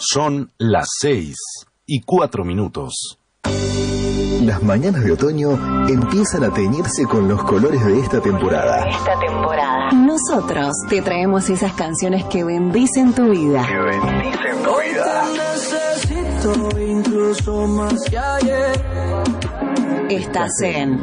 Son las 6:04. Las mañanas de otoño empiezan a teñirse con los colores de esta temporada. Nosotros te traemos esas canciones que bendicen tu vida. Necesito incluso más que ayer. Estás en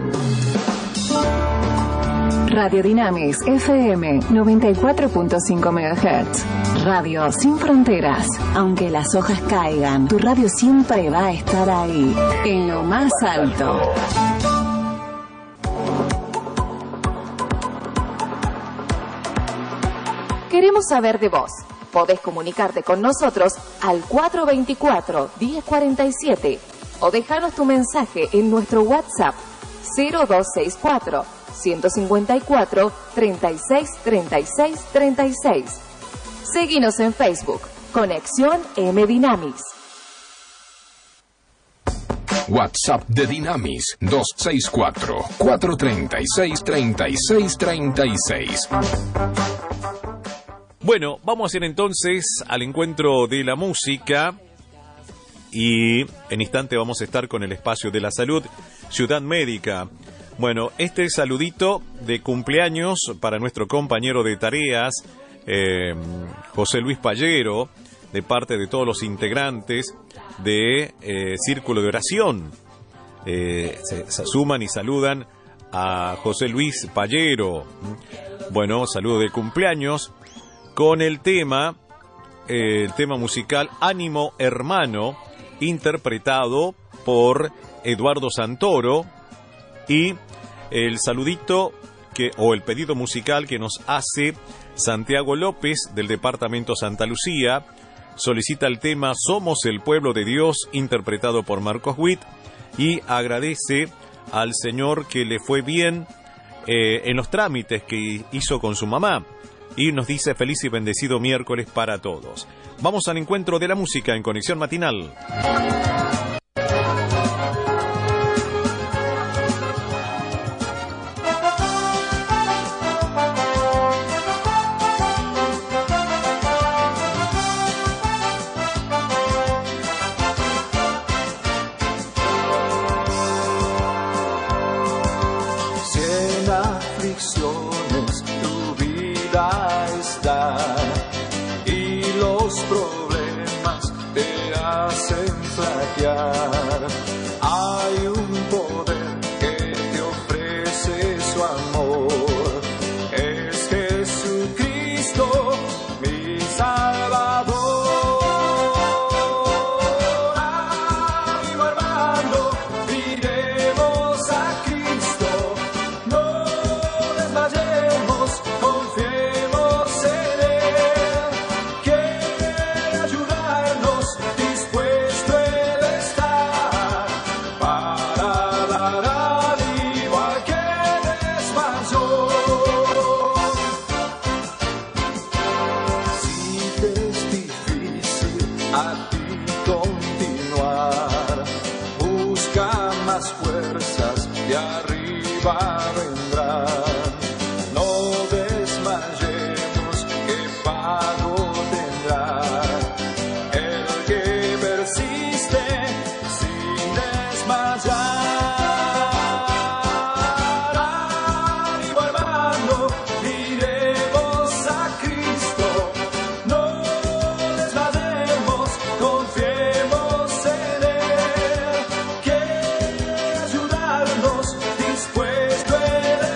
Radio Dinamis FM 94.5 MHz. Radio sin fronteras. Aunque las hojas caigan, tu radio siempre va a estar ahí, en lo más alto. Queremos saber de vos. Podés comunicarte con nosotros al 424-1047 o dejarnos tu mensaje en nuestro WhatsApp 0264 154 36 36 36. Seguinos en Facebook, Conexión M Dinamis. WhatsApp de Dinamis 264-436-3636. Bueno, vamos a ir entonces al encuentro de la música y en instante vamos a estar con el espacio de la salud, Ciudad Médica. Bueno, este saludito de cumpleaños para nuestro compañero de tareas, José Luis Pallero, de parte de todos los integrantes de Círculo de Oración. Se suman y saludan a José Luis Pallero. Bueno, saludo de cumpleaños con el tema musical Ánimo Hermano, interpretado por Eduardo Santoro, y el saludito o el pedido musical que nos hace Santiago López del departamento Santa Lucía. Solicita el tema Somos el Pueblo de Dios, interpretado por Marcos Witt, y agradece al Señor que le fue bien en los trámites que hizo con su mamá, y nos dice feliz y bendecido miércoles para todos. Vamos al encuentro de la música en Conexión Matinal. Hay un poder que te ofrece su amor, es Jesucristo, mi Salvador. Ánimo hermano, miremos a Cristo, no desmayemos, confiemos en Él, quiere ayudarnos, dispuesto Él está. Fuerzas de arriba vendrán, no desmayemos, que pago tendrá el que persiste sin desmayar. Ánimo hermano, miremos a Cristo, no desmayemos, confiemos en Él, dispuesto Él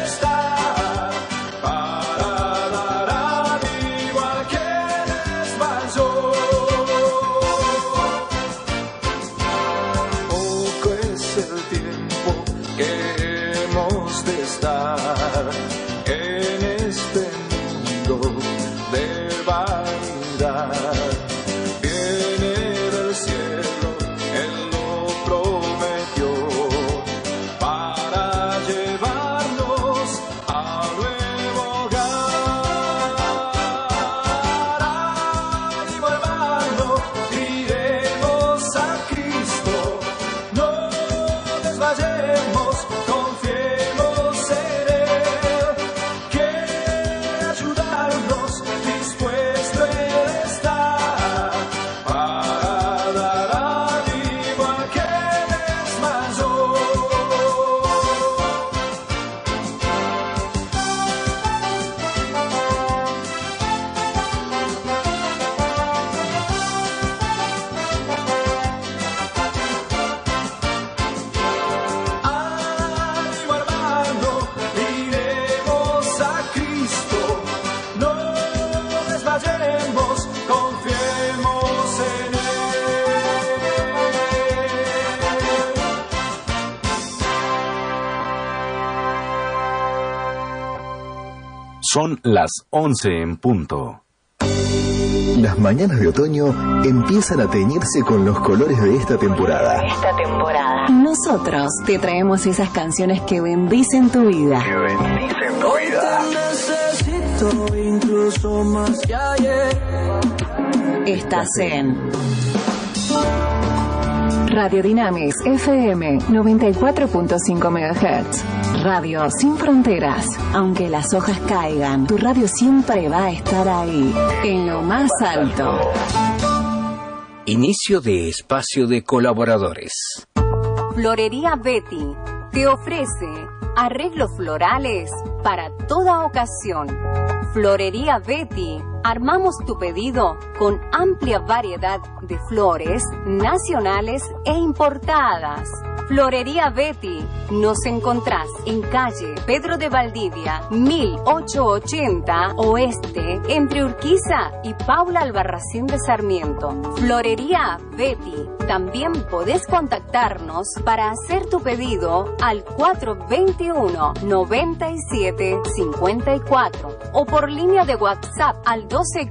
Son las 11 en punto. Las mañanas de otoño empiezan a teñirse con los colores de esta temporada. Nosotros te traemos esas canciones que bendicen tu vida. Hoy te necesito incluso más que ayer. Estás en Radio Dynamis FM 94.5 MHz. Radio sin fronteras. Aunque las hojas caigan, tu radio siempre va a estar ahí, en lo más alto. Inicio de espacio de colaboradores. Florería Betty te ofrece arreglos florales para toda ocasión. Florería Betty, armamos tu pedido con amplia variedad de flores nacionales e importadas. Florería Betty, nos encontrás en calle Pedro de Valdivia, 1880 Oeste, entre Urquiza y Paula Albarracín de Sarmiento. Florería Betty, también podés contactarnos para hacer tu pedido al 421-9754 o por línea de WhatsApp al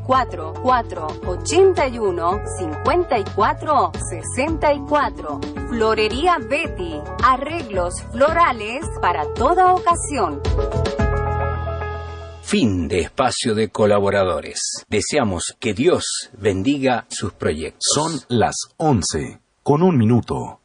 1244-8154-64. Florería Betty, arreglos florales para toda ocasión. Fin de espacio de colaboradores. Deseamos que Dios bendiga sus proyectos. Son las 11 con 1 minuto.